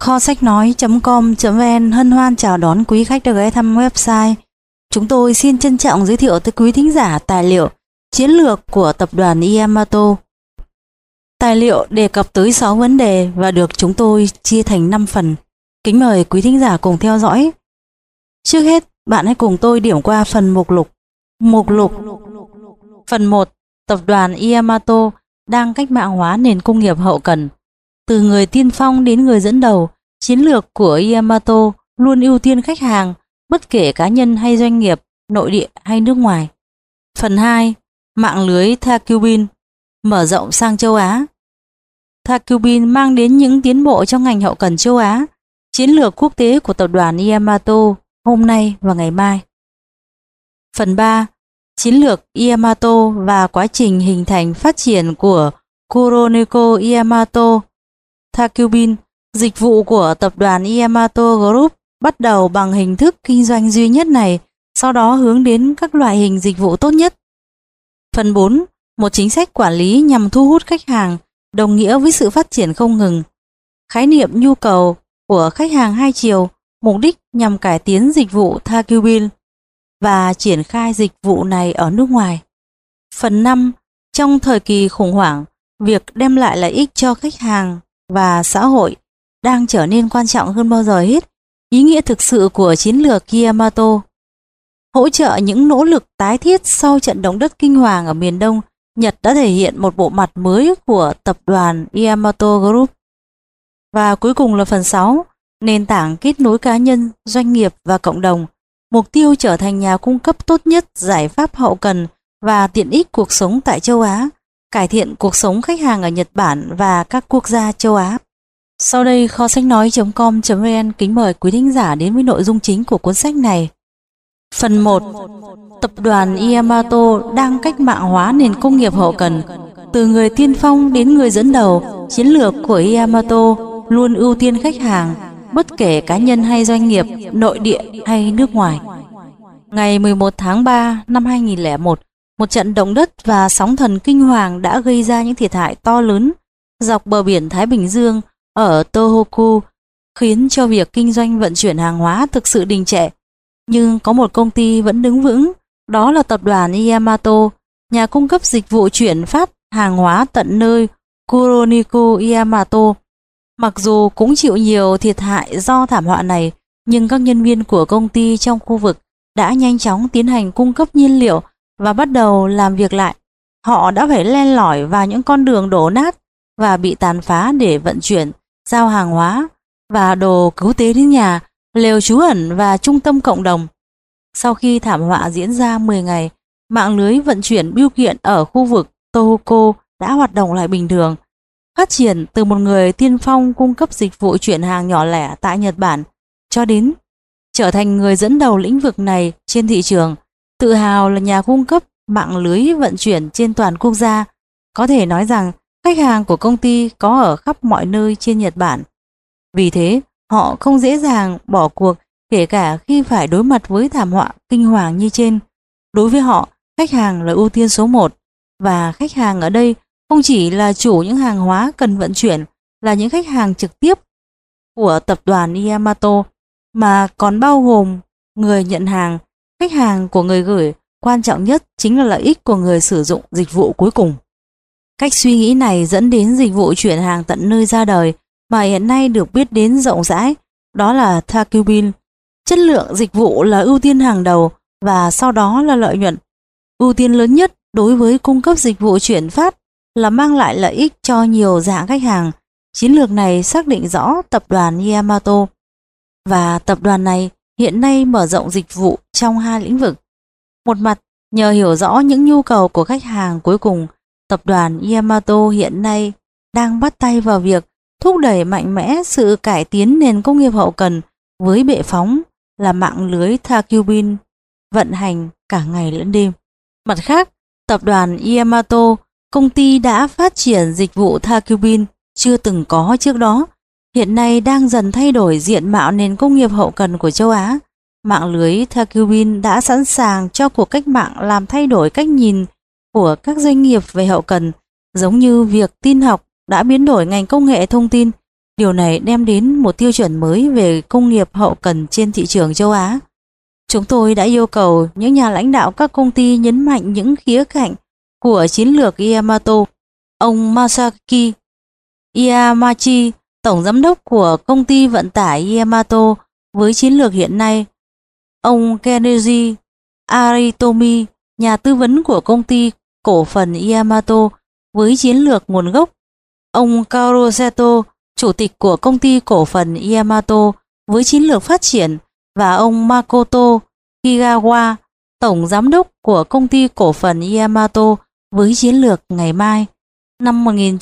Kho sách nói.com.vn hân hoan chào đón quý khách đã ghé thăm website. Chúng tôi xin trân trọng giới thiệu tới quý thính giả tài liệu chiến lược của tập đoàn Yamato. Tài liệu đề cập tới 6 vấn đề và được chúng tôi chia thành 5 phần. Kính mời quý thính giả cùng theo dõi. Trước hết, bạn hãy cùng tôi điểm qua phần mục lục. Mục lục. Phần 1. Tập đoàn Yamato đang cách mạng hóa nền công nghiệp hậu cần. Từ người tiên phong đến người dẫn đầu, chiến lược của Yamato luôn ưu tiên khách hàng, bất kể cá nhân hay doanh nghiệp, nội địa hay nước ngoài. Phần 2. Mạng lưới Takubin mở rộng sang châu Á. Takubin mang đến những tiến bộ trong ngành hậu cần châu Á, chiến lược quốc tế của tập đoàn Yamato hôm nay và ngày mai. Phần 3. Chiến lược Yamato và quá trình hình thành phát triển của Kuroneko Yamato. Takubin, dịch vụ của tập đoàn Yamato Group bắt đầu bằng hình thức kinh doanh duy nhất này, sau đó hướng đến các loại hình dịch vụ tốt nhất. Phần 4. Một chính sách quản lý nhằm thu hút khách hàng, đồng nghĩa với sự phát triển không ngừng. Khái niệm nhu cầu của khách hàng hai chiều, mục đích nhằm cải tiến dịch vụ Takubin và triển khai dịch vụ này ở nước ngoài. Phần 5. Trong thời kỳ khủng hoảng, việc đem lại lợi ích cho khách hàng và xã hội đang trở nên quan trọng hơn bao giờ hết. Ý nghĩa thực sự của chiến lược Yamato hỗ trợ những nỗ lực tái thiết sau trận động đất kinh hoàng ở miền Đông, Nhật đã thể hiện một bộ mặt mới của tập đoàn Yamato Group. Và cuối cùng là phần 6, nền tảng kết nối cá nhân, doanh nghiệp và cộng đồng. Mục tiêu trở thành nhà cung cấp tốt nhất giải pháp hậu cần và tiện ích cuộc sống tại châu Á, cải thiện cuộc sống khách hàng ở Nhật Bản và các quốc gia châu Á. Sau đây, kho sách nói.com.vn kính mời quý thính giả đến với nội dung chính của cuốn sách này. Phần 1. Tập đoàn Yamato đang cách mạng hóa nền công nghiệp hậu cần. Từ người tiên phong đến người dẫn đầu, chiến lược của Yamato luôn ưu tiên khách hàng, bất kể cá nhân hay doanh nghiệp, nội địa hay nước ngoài. Ngày 11 tháng 3 năm 2001, một trận động đất và sóng thần kinh hoàng đã gây ra những thiệt hại to lớn dọc bờ biển Thái Bình Dương ở Tohoku, khiến cho việc kinh doanh vận chuyển hàng hóa thực sự đình trệ. Nhưng có một công ty vẫn đứng vững, đó là tập đoàn Yamato, nhà cung cấp dịch vụ chuyển phát hàng hóa tận nơi Kuroneko Yamato. Mặc dù cũng chịu nhiều thiệt hại do thảm họa này, nhưng các nhân viên của công ty trong khu vực đã nhanh chóng tiến hành cung cấp nhiên liệu và bắt đầu làm việc lại. Họ đã phải len lỏi vào những con đường đổ nát và bị tàn phá để vận chuyển, giao hàng hóa và đồ cứu tế đến nhà, lều trú ẩn và trung tâm cộng đồng. Sau khi thảm họa diễn ra 10 ngày, mạng lưới vận chuyển bưu kiện ở khu vực Tohoku đã hoạt động lại bình thường. Phát triển từ một người tiên phong cung cấp dịch vụ chuyển hàng nhỏ lẻ tại Nhật Bản cho đến trở thành người dẫn đầu lĩnh vực này trên thị trường, tự hào là nhà cung cấp mạng lưới vận chuyển trên toàn quốc gia. Có thể nói rằng khách hàng của công ty có ở khắp mọi nơi trên Nhật Bản. Vì thế, họ không dễ dàng bỏ cuộc kể cả khi phải đối mặt với thảm họa kinh hoàng như trên. Đối với họ, khách hàng là ưu tiên số 1, và khách hàng ở đây không chỉ là chủ những hàng hóa cần vận chuyển, là những khách hàng trực tiếp của tập đoàn Yamato, mà còn bao gồm người nhận hàng, khách hàng của người gửi, quan trọng nhất chính là lợi ích của người sử dụng dịch vụ cuối cùng. Cách suy nghĩ này dẫn đến dịch vụ chuyển hàng tận nơi ra đời mà hiện nay được biết đến rộng rãi, đó là Takubin. Chất lượng dịch vụ là ưu tiên hàng đầu và sau đó là lợi nhuận. Ưu tiên lớn nhất đối với cung cấp dịch vụ chuyển phát là mang lại lợi ích cho nhiều dạng khách hàng. Chiến lược này xác định rõ tập đoàn Yamato, và tập đoàn này hiện nay mở rộng dịch vụ trong hai lĩnh vực. Một mặt, nhờ hiểu rõ những nhu cầu của khách hàng cuối cùng, tập đoàn Yamato hiện nay đang bắt tay vào việc thúc đẩy mạnh mẽ sự cải tiến nền công nghiệp hậu cần với bệ phóng là mạng lưới Takubin vận hành cả ngày lẫn đêm. Mặt khác, tập đoàn Yamato, công ty đã phát triển dịch vụ Takubin chưa từng có trước đó, hiện nay đang dần thay đổi diện mạo nền công nghiệp hậu cần của châu Á. Mạng lưới Takubin đã sẵn sàng cho cuộc cách mạng làm thay đổi cách nhìn của các doanh nghiệp về hậu cần, giống như việc tin học đã biến đổi ngành công nghệ thông tin, Điều này đem đến một tiêu chuẩn mới về công nghiệp hậu cần trên thị trường châu Á. Chúng tôi đã yêu cầu những nhà lãnh đạo các công ty nhấn mạnh những khía cạnh của chiến lược Yamato. Ông Masaki Yamachi, tổng giám đốc của công ty vận tải Yamato với chiến lược hiện nay, ông Kenichi Aritomi, nhà tư vấn của công ty cổ phần Yamato với chiến lược nguồn gốc, ông Kaoru Seto, chủ tịch của công ty cổ phần Yamato với chiến lược phát triển, và ông Makoto Kigawa, tổng giám đốc của công ty cổ phần Yamato với chiến lược ngày mai. Năm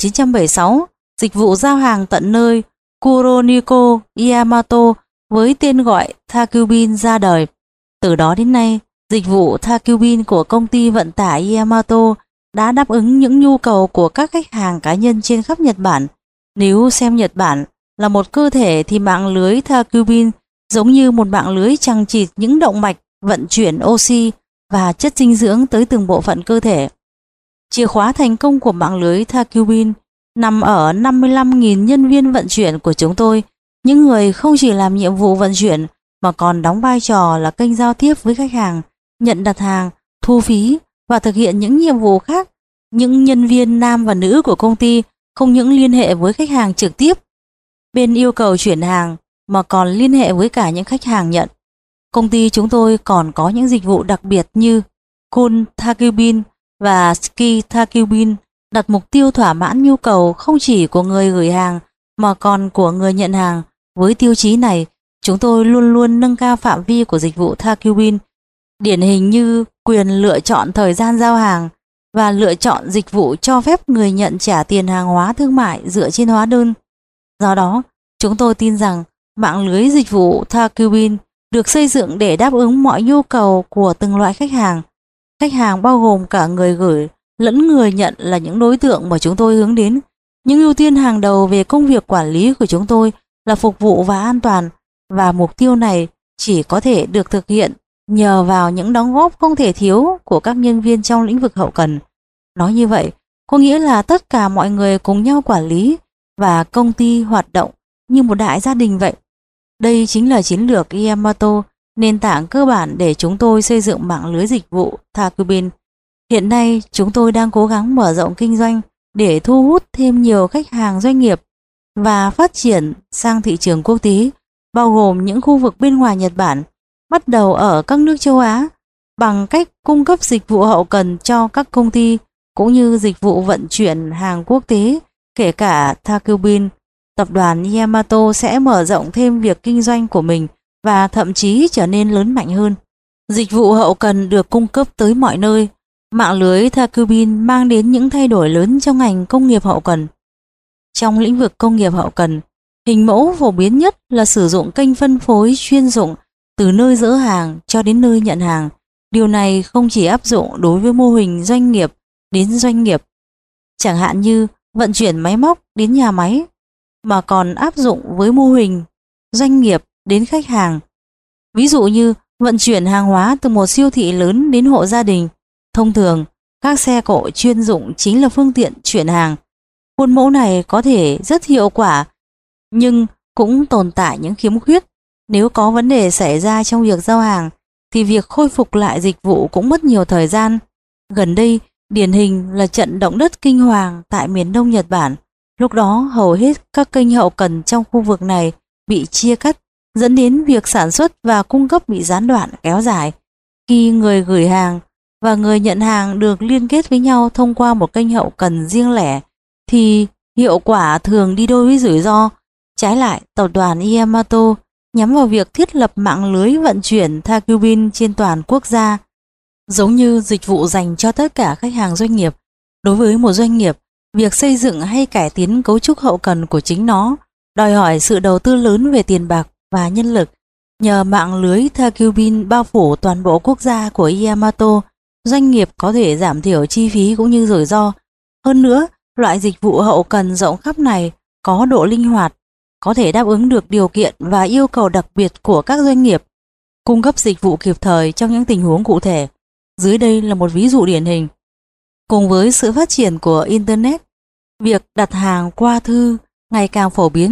1976, dịch vụ giao hàng tận nơi Kuroniko Yamato với tên gọi Takubin ra đời. Từ đó đến nay, dịch vụ Takubin của công ty vận tải Yamato đã đáp ứng những nhu cầu của các khách hàng cá nhân trên khắp Nhật Bản. Nếu xem Nhật Bản là một cơ thể thì mạng lưới Takubin giống như một mạng lưới chằng chịt những động mạch vận chuyển oxy và chất dinh dưỡng tới từng bộ phận cơ thể. Chìa khóa thành công của mạng lưới Takubin nằm ở 55.000 nhân viên vận chuyển của chúng tôi, những người không chỉ làm nhiệm vụ vận chuyển mà còn đóng vai trò là kênh giao tiếp với khách hàng, nhận đặt hàng, thu phí và thực hiện những nhiệm vụ khác. Những nhân viên nam và nữ của công ty không những liên hệ với khách hàng trực tiếp bên yêu cầu chuyển hàng mà còn liên hệ với cả những khách hàng nhận. Công ty chúng tôi còn có những dịch vụ đặc biệt như Kun Takubin và Ski Takubin, đặt mục tiêu thỏa mãn nhu cầu không chỉ của người gửi hàng mà còn của người nhận hàng. Với tiêu chí này, chúng tôi luôn luôn nâng cao phạm vi của dịch vụ Takubin, điển hình như quyền lựa chọn thời gian giao hàng và lựa chọn dịch vụ cho phép người nhận trả tiền hàng hóa thương mại dựa trên hóa đơn. Do đó, chúng tôi tin rằng mạng lưới dịch vụ Takubin được xây dựng để đáp ứng mọi nhu cầu của từng loại khách hàng. Khách hàng bao gồm cả người gửi lẫn người nhận là những đối tượng mà chúng tôi hướng đến. Những ưu tiên hàng đầu về công việc quản lý của chúng tôi là phục vụ và an toàn, và mục tiêu này chỉ có thể được thực hiện nhờ vào những đóng góp không thể thiếu của các nhân viên trong lĩnh vực hậu cần. Nói như vậy, có nghĩa là tất cả mọi người cùng nhau quản lý và công ty hoạt động như một đại gia đình vậy. Đây chính là chiến lược Yamato, nền tảng cơ bản để chúng tôi xây dựng mạng lưới dịch vụ Takubin. Hiện nay, chúng tôi đang cố gắng mở rộng kinh doanh để thu hút thêm nhiều khách hàng doanh nghiệp và phát triển sang thị trường quốc tế, bao gồm những khu vực bên ngoài Nhật Bản, bắt đầu ở các nước châu Á, bằng cách cung cấp dịch vụ hậu cần cho các công ty cũng như dịch vụ vận chuyển hàng quốc tế, kể cả Takubin. Tập đoàn Yamato sẽ mở rộng thêm việc kinh doanh của mình và thậm chí trở nên lớn mạnh hơn. Dịch vụ hậu cần được cung cấp tới mọi nơi. Mạng lưới Takubin mang đến những thay đổi lớn trong ngành công nghiệp hậu cần. Trong lĩnh vực công nghiệp hậu cần, hình mẫu phổ biến nhất là sử dụng kênh phân phối chuyên dụng từ nơi dỡ hàng cho đến nơi nhận hàng. Điều này không chỉ áp dụng đối với mô hình doanh nghiệp đến doanh nghiệp, chẳng hạn như vận chuyển máy móc đến nhà máy, mà còn áp dụng với mô hình doanh nghiệp đến khách hàng. Ví dụ như vận chuyển hàng hóa từ một siêu thị lớn đến hộ gia đình. Thông thường, các xe cộ chuyên dụng chính là phương tiện chuyển hàng. Khuôn mẫu này có thể rất hiệu quả, nhưng cũng tồn tại những khiếm khuyết. Nếu có vấn đề xảy ra trong việc giao hàng, thì việc khôi phục lại dịch vụ cũng mất nhiều thời gian. Gần đây, điển hình là trận động đất kinh hoàng tại miền Đông Nhật Bản. Lúc đó, hầu hết các kênh hậu cần trong khu vực này bị chia cắt, dẫn đến việc sản xuất và cung cấp bị gián đoạn kéo dài. Khi người gửi hàng và người nhận hàng được liên kết với nhau thông qua một kênh hậu cần riêng lẻ, thì hiệu quả thường đi đôi với rủi ro. Trái lại, tập đoàn Yamato nhắm vào việc thiết lập mạng lưới vận chuyển Takubin trên toàn quốc gia, giống như dịch vụ dành cho tất cả khách hàng doanh nghiệp. Đối với một doanh nghiệp, việc xây dựng hay cải tiến cấu trúc hậu cần của chính nó đòi hỏi sự đầu tư lớn về tiền bạc và nhân lực. Nhờ mạng lưới Takubin bao phủ toàn bộ quốc gia của Yamato, doanh nghiệp có thể giảm thiểu chi phí cũng như rủi ro. Hơn nữa, loại dịch vụ hậu cần rộng khắp này có độ linh hoạt, có thể đáp ứng được điều kiện và yêu cầu đặc biệt của các doanh nghiệp, cung cấp dịch vụ kịp thời trong những tình huống cụ thể. Dưới đây là một ví dụ điển hình. Cùng với sự phát triển của Internet, việc đặt hàng qua thư ngày càng phổ biến,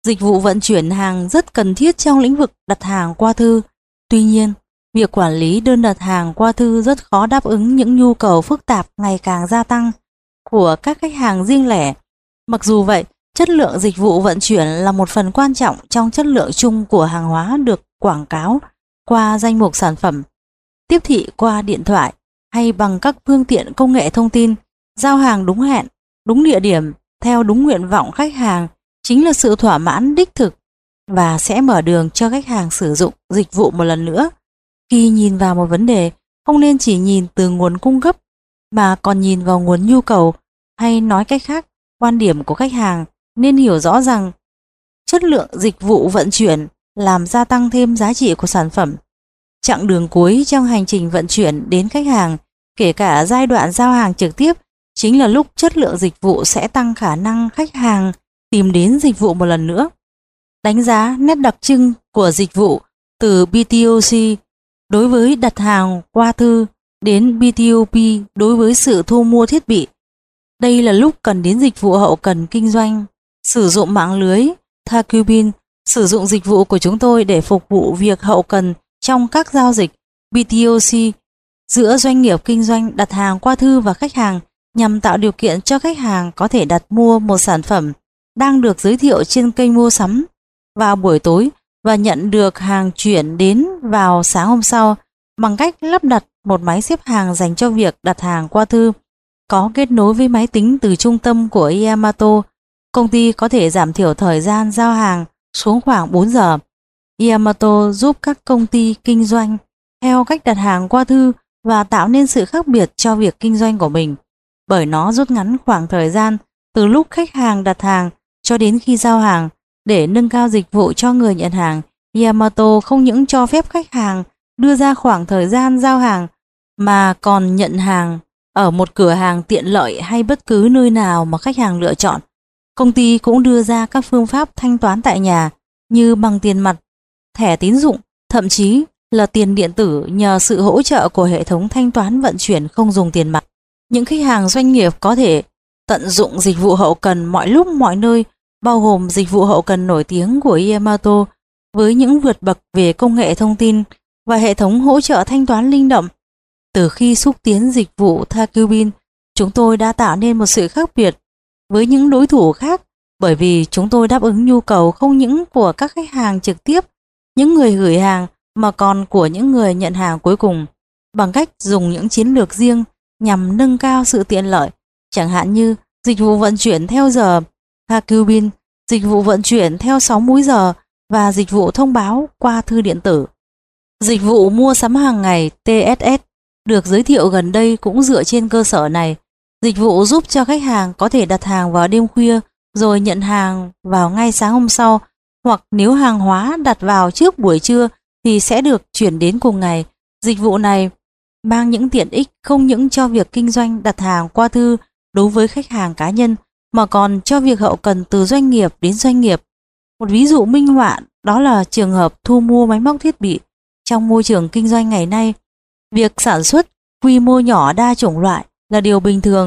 Dịch vụ vận chuyển hàng rất cần thiết trong lĩnh vực đặt hàng qua thư. Tuy nhiên, việc quản lý đơn đặt hàng qua thư rất khó đáp ứng những nhu cầu phức tạp ngày càng gia tăng của các khách hàng riêng lẻ. Mặc dù vậy, chất lượng dịch vụ vận chuyển là một phần quan trọng trong chất lượng chung của hàng hóa được quảng cáo qua danh mục sản phẩm, tiếp thị qua điện thoại hay bằng các phương tiện công nghệ thông tin. Giao hàng đúng hẹn, đúng địa điểm, theo đúng nguyện vọng khách hàng chính là sự thỏa mãn đích thực và sẽ mở đường cho khách hàng sử dụng dịch vụ một lần nữa. Khi nhìn vào một vấn đề, không nên chỉ nhìn từ nguồn cung cấp mà còn nhìn vào nguồn nhu cầu, hay nói cách khác, quan điểm của khách hàng. Nên hiểu rõ rằng chất lượng dịch vụ vận chuyển làm gia tăng thêm giá trị của sản phẩm. Chặng đường cuối trong hành trình vận chuyển đến khách hàng, kể cả giai đoạn giao hàng trực tiếp, chính là lúc chất lượng dịch vụ sẽ tăng khả năng khách hàng tìm đến dịch vụ một lần nữa. Đánh giá nét đặc trưng của dịch vụ từ B2C đối với đặt hàng qua thư đến B2B đối với sự thu mua thiết bị. Đây là lúc cần đến dịch vụ hậu cần kinh doanh, sử dụng mạng lưới Thakubin, sử dụng dịch vụ của chúng tôi để phục vụ việc hậu cần trong các giao dịch B2C giữa doanh nghiệp kinh doanh đặt hàng qua thư và khách hàng, nhằm tạo điều kiện cho khách hàng có thể đặt mua một sản phẩm đang được giới thiệu trên kênh mua sắm vào buổi tối và nhận được hàng chuyển đến vào sáng hôm sau bằng cách lắp đặt một máy xếp hàng dành cho việc đặt hàng qua thư. Có kết nối với máy tính từ trung tâm của Yamato, công ty có thể giảm thiểu thời gian giao hàng xuống khoảng 4 giờ. Yamato giúp các công ty kinh doanh theo cách đặt hàng qua thư và tạo nên sự khác biệt cho việc kinh doanh của mình, bởi nó rút ngắn khoảng thời gian từ lúc khách hàng đặt hàng cho đến khi giao hàng. Để nâng cao dịch vụ cho người nhận hàng, Yamato không những cho phép khách hàng đưa ra khoảng thời gian giao hàng mà còn nhận hàng ở một cửa hàng tiện lợi hay bất cứ nơi nào mà khách hàng lựa chọn. Công ty cũng đưa ra các phương pháp thanh toán tại nhà như bằng tiền mặt, thẻ tín dụng, thậm chí là tiền điện tử nhờ sự hỗ trợ của hệ thống thanh toán vận chuyển không dùng tiền mặt. Những khách hàng doanh nghiệp có thể tận dụng dịch vụ hậu cần mọi lúc mọi nơi, bao gồm dịch vụ hậu cần nổi tiếng của Yamato với những vượt bậc về công nghệ thông tin và hệ thống hỗ trợ thanh toán linh động. Từ khi xúc tiến dịch vụ Thakubin, chúng tôi đã tạo nên một sự khác biệt với những đối thủ khác, bởi vì chúng tôi đáp ứng nhu cầu không những của các khách hàng trực tiếp, những người gửi hàng, mà còn của những người nhận hàng cuối cùng, bằng cách dùng những chiến lược riêng nhằm nâng cao sự tiện lợi, chẳng hạn như dịch vụ vận chuyển theo giờ Thakubin, dịch vụ vận chuyển theo 6 múi giờ và dịch vụ thông báo qua thư điện tử. Dịch vụ mua sắm hàng ngày TSS được giới thiệu gần đây cũng dựa trên cơ sở này. Dịch vụ giúp cho khách hàng có thể đặt hàng vào đêm khuya rồi nhận hàng vào ngay sáng hôm sau, hoặc nếu hàng hóa đặt vào trước buổi trưa thì sẽ được chuyển đến cùng ngày. Dịch vụ này mang những tiện ích không những cho việc kinh doanh đặt hàng qua thư đối với khách hàng cá nhân, mà còn cho việc hậu cần từ doanh nghiệp đến doanh nghiệp. Một ví dụ minh họa đó là trường hợp thu mua máy móc thiết bị. Trong môi trường kinh doanh ngày nay, việc sản xuất quy mô nhỏ đa chủng loại là điều bình thường.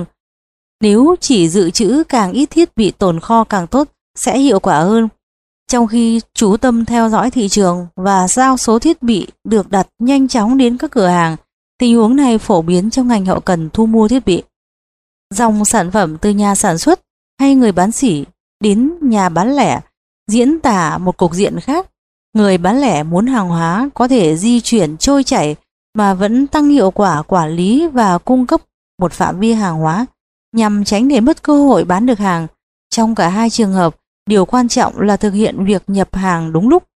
Nếu chỉ dự trữ càng ít thiết bị tồn kho càng tốt sẽ hiệu quả hơn, trong khi chú tâm theo dõi thị trường và giao số thiết bị được đặt nhanh chóng đến các cửa hàng. Tình huống này phổ biến trong ngành hậu cần thu mua thiết bị. Dòng sản phẩm từ nhà sản xuất hay người bán sỉ đến nhà bán lẻ diễn tả một cục diện khác. Người bán lẻ muốn hàng hóa có thể di chuyển trôi chảy mà vẫn tăng hiệu quả quản lý và cung cấp một phạm vi hàng hóa nhằm tránh để mất cơ hội bán được hàng. Trong cả hai trường hợp, điều quan trọng là thực hiện việc nhập hàng đúng lúc.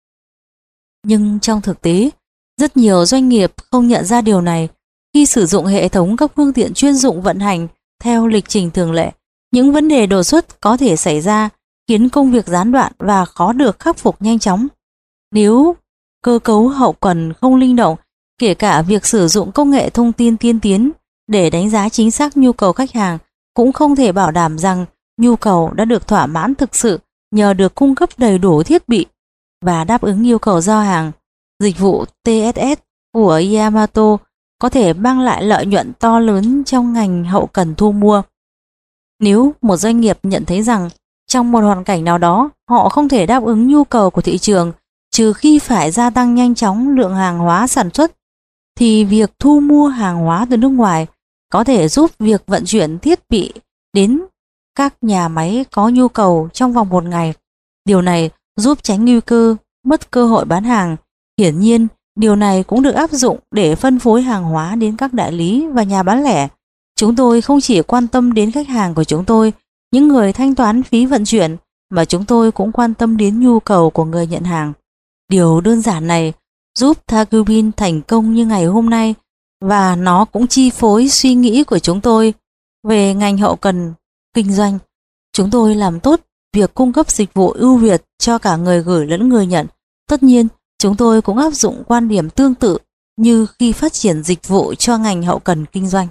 Nhưng trong thực tế, rất nhiều doanh nghiệp không nhận ra điều này. Khi sử dụng hệ thống các phương tiện chuyên dụng vận hành theo lịch trình thường lệ, những vấn đề đột xuất có thể xảy ra, khiến công việc gián đoạn và khó được khắc phục nhanh chóng. Nếu cơ cấu hậu cần không linh động, kể cả việc sử dụng công nghệ thông tin tiên tiến để đánh giá chính xác nhu cầu khách hàng cũng không thể bảo đảm rằng nhu cầu đã được thỏa mãn thực sự nhờ được cung cấp đầy đủ thiết bị và đáp ứng yêu cầu giao hàng. Dịch vụ TSS của Yamato có thể mang lại lợi nhuận to lớn trong ngành hậu cần thu mua. Nếu một doanh nghiệp nhận thấy rằng Trong một hoàn cảnh nào đó, họ không thể đáp ứng nhu cầu của thị trường, trừ khi phải gia tăng nhanh chóng lượng hàng hóa sản xuất, thì việc thu mua hàng hóa từ nước ngoài có thể giúp việc vận chuyển thiết bị đến các nhà máy có nhu cầu trong vòng một ngày. Điều này giúp tránh nguy cơ mất cơ hội bán hàng. Hiển nhiên, điều này cũng được áp dụng để phân phối hàng hóa đến các đại lý và nhà bán lẻ. Chúng tôi không chỉ quan tâm đến khách hàng của chúng tôi, những người thanh toán phí vận chuyển, mà chúng tôi cũng quan tâm đến nhu cầu của người nhận hàng. Điều đơn giản này giúp Tagubin thành công như ngày hôm nay, và nó cũng chi phối suy nghĩ của chúng tôi về ngành hậu cần kinh doanh. Chúng tôi làm tốt việc cung cấp dịch vụ ưu việt cho cả người gửi lẫn người nhận. Tất nhiên, chúng tôi cũng áp dụng quan điểm tương tự như khi phát triển dịch vụ cho ngành hậu cần kinh doanh.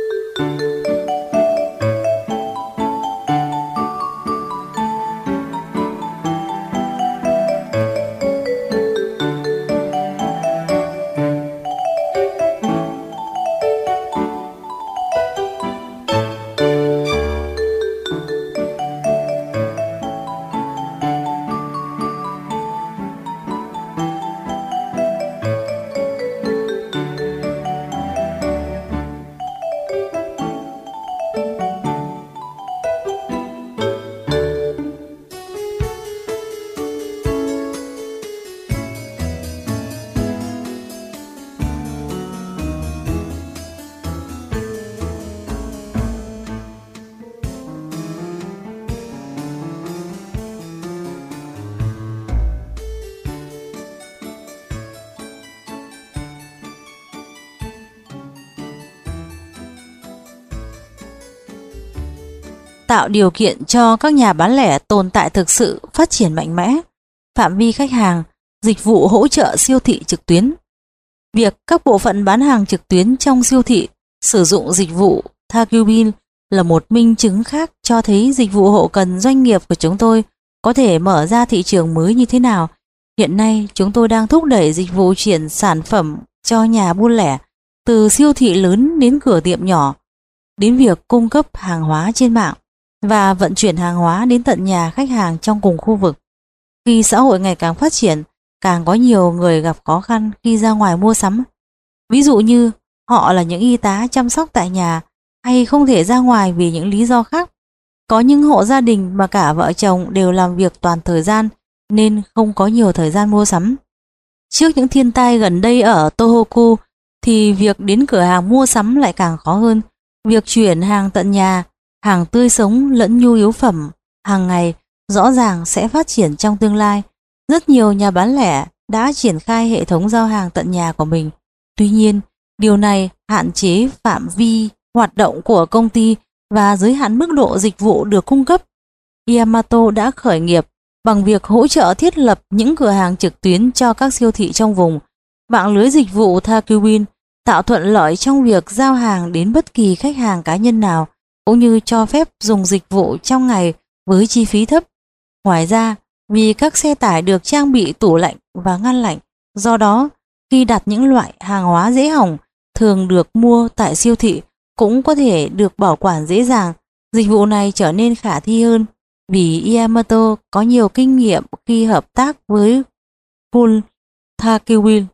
Tạo điều kiện cho các nhà bán lẻ tồn tại thực sự, phát triển mạnh mẽ. Phạm vi khách hàng, dịch vụ hỗ trợ siêu thị trực tuyến. Việc các bộ phận bán hàng trực tuyến trong siêu thị sử dụng dịch vụ Tagubin là một minh chứng khác cho thấy dịch vụ hậu cần doanh nghiệp của chúng tôi có thể mở ra thị trường mới như thế nào. Hiện nay, chúng tôi đang thúc đẩy dịch vụ chuyển sản phẩm cho nhà buôn lẻ, từ siêu thị lớn đến cửa tiệm nhỏ, đến việc cung cấp hàng hóa trên mạng và vận chuyển hàng hóa đến tận nhà khách hàng trong cùng khu vực. Khi xã hội ngày càng phát triển, càng có nhiều người gặp khó khăn khi ra ngoài mua sắm. Ví dụ như họ là những y tá chăm sóc tại nhà hay không thể ra ngoài vì những lý do khác. Có những hộ gia đình mà cả vợ chồng đều làm việc toàn thời gian nên không có nhiều thời gian mua sắm. Trước những thiên tai gần đây ở Tohoku thì việc đến cửa hàng mua sắm lại càng khó hơn. Việc chuyển hàng tận nhà, hàng tươi sống lẫn nhu yếu phẩm hàng ngày rõ ràng sẽ phát triển trong tương lai. Rất nhiều nhà bán lẻ đã triển khai hệ thống giao hàng tận nhà của mình. Tuy nhiên, điều này hạn chế phạm vi hoạt động của công ty và giới hạn mức độ dịch vụ được cung cấp. Yamato đã khởi nghiệp bằng việc hỗ trợ thiết lập những cửa hàng trực tuyến cho các siêu thị trong vùng. Mạng lưới dịch vụ Tagubin tạo thuận lợi trong việc giao hàng đến bất kỳ khách hàng cá nhân nào, cũng như cho phép dùng dịch vụ trong ngày với chi phí thấp. Ngoài ra, vì các xe tải được trang bị tủ lạnh và ngăn lạnh, do đó khi đặt những loại hàng hóa dễ hỏng thường được mua tại siêu thị cũng có thể được bảo quản dễ dàng. Dịch vụ này trở nên khả thi hơn vì Yamato có nhiều kinh nghiệm khi hợp tác với Full Tagubin.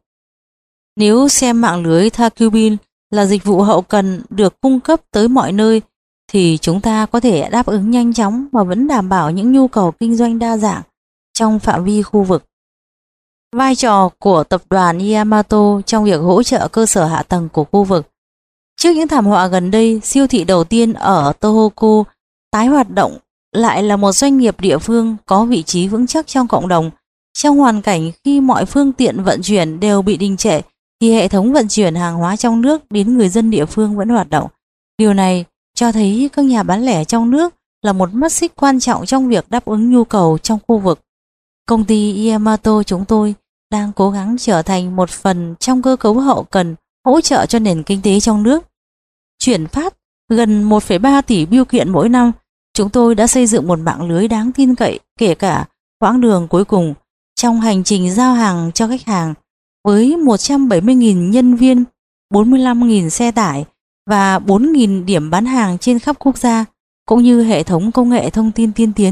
Nếu xem mạng lưới Tagubin là dịch vụ hậu cần được cung cấp tới mọi nơi, thì chúng ta có thể đáp ứng nhanh chóng mà vẫn đảm bảo những nhu cầu kinh doanh đa dạng trong phạm vi khu vực. Vai trò của tập đoàn Yamato trong việc hỗ trợ cơ sở hạ tầng của khu vực. Trước những thảm họa gần đây, siêu thị đầu tiên ở Tohoku tái hoạt động lại là một doanh nghiệp địa phương có vị trí vững chắc trong cộng đồng. Trong hoàn cảnh khi mọi phương tiện vận chuyển đều bị đình trệ, thì hệ thống vận chuyển hàng hóa trong nước đến người dân địa phương vẫn hoạt động. Điều này cho thấy các nhà bán lẻ trong nước là một mắt xích quan trọng trong việc đáp ứng nhu cầu trong khu vực. Công ty Yamato chúng tôi đang cố gắng trở thành một phần trong cơ cấu hậu cần hỗ trợ cho nền kinh tế trong nước. Chuyển phát gần 1,3 tỷ bưu kiện mỗi năm, chúng tôi đã xây dựng một mạng lưới đáng tin cậy kể cả quãng đường cuối cùng trong hành trình giao hàng cho khách hàng, với 170.000 nhân viên, 45.000 xe tải và 4.000 điểm bán hàng trên khắp quốc gia, cũng như hệ thống công nghệ thông tin tiên tiến.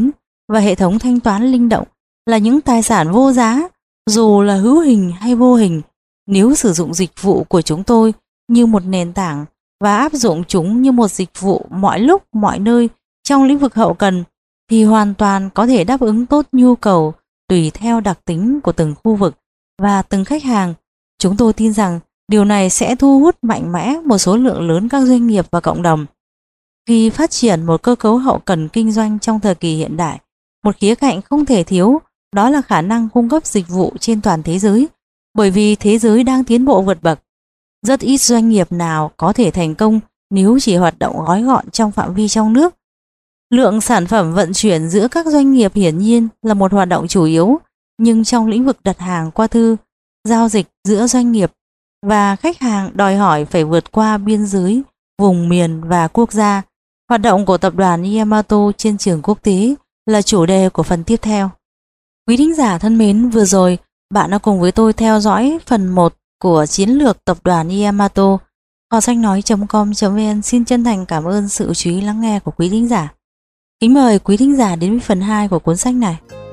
và hệ thống thanh toán linh động là những tài sản vô giá, dù là hữu hình hay vô hình. Nếu sử dụng dịch vụ của chúng tôi như một nền tảng và áp dụng chúng như một dịch vụ mọi lúc, mọi nơi trong lĩnh vực hậu cần, thì hoàn toàn có thể đáp ứng tốt nhu cầu tùy theo đặc tính của từng khu vực và từng khách hàng. Chúng tôi tin rằng điều này sẽ thu hút mạnh mẽ một số lượng lớn các doanh nghiệp và cộng đồng. Khi phát triển một cơ cấu hậu cần kinh doanh trong thời kỳ hiện đại, một khía cạnh không thể thiếu đó là khả năng cung cấp dịch vụ trên toàn thế giới, bởi vì thế giới đang tiến bộ vượt bậc. Rất ít doanh nghiệp nào có thể thành công nếu chỉ hoạt động gói gọn trong phạm vi trong nước. Lượng sản phẩm vận chuyển giữa các doanh nghiệp hiển nhiên là một hoạt động chủ yếu, nhưng trong lĩnh vực đặt hàng qua thư, giao dịch giữa doanh nghiệp và khách hàng đòi hỏi phải vượt qua biên giới, vùng miền và quốc gia. Hoạt động của tập đoàn Yamato trên trường quốc tế là chủ đề của phần tiếp theo. Quý thính giả thân mến, vừa rồi bạn đã cùng với tôi theo dõi phần 1 của chiến lược tập đoàn Yamato. Kho sách nói.com.vn xin chân thành cảm ơn sự chú ý lắng nghe của quý thính giả. Kính mời quý thính giả đến với phần 2 của cuốn sách này.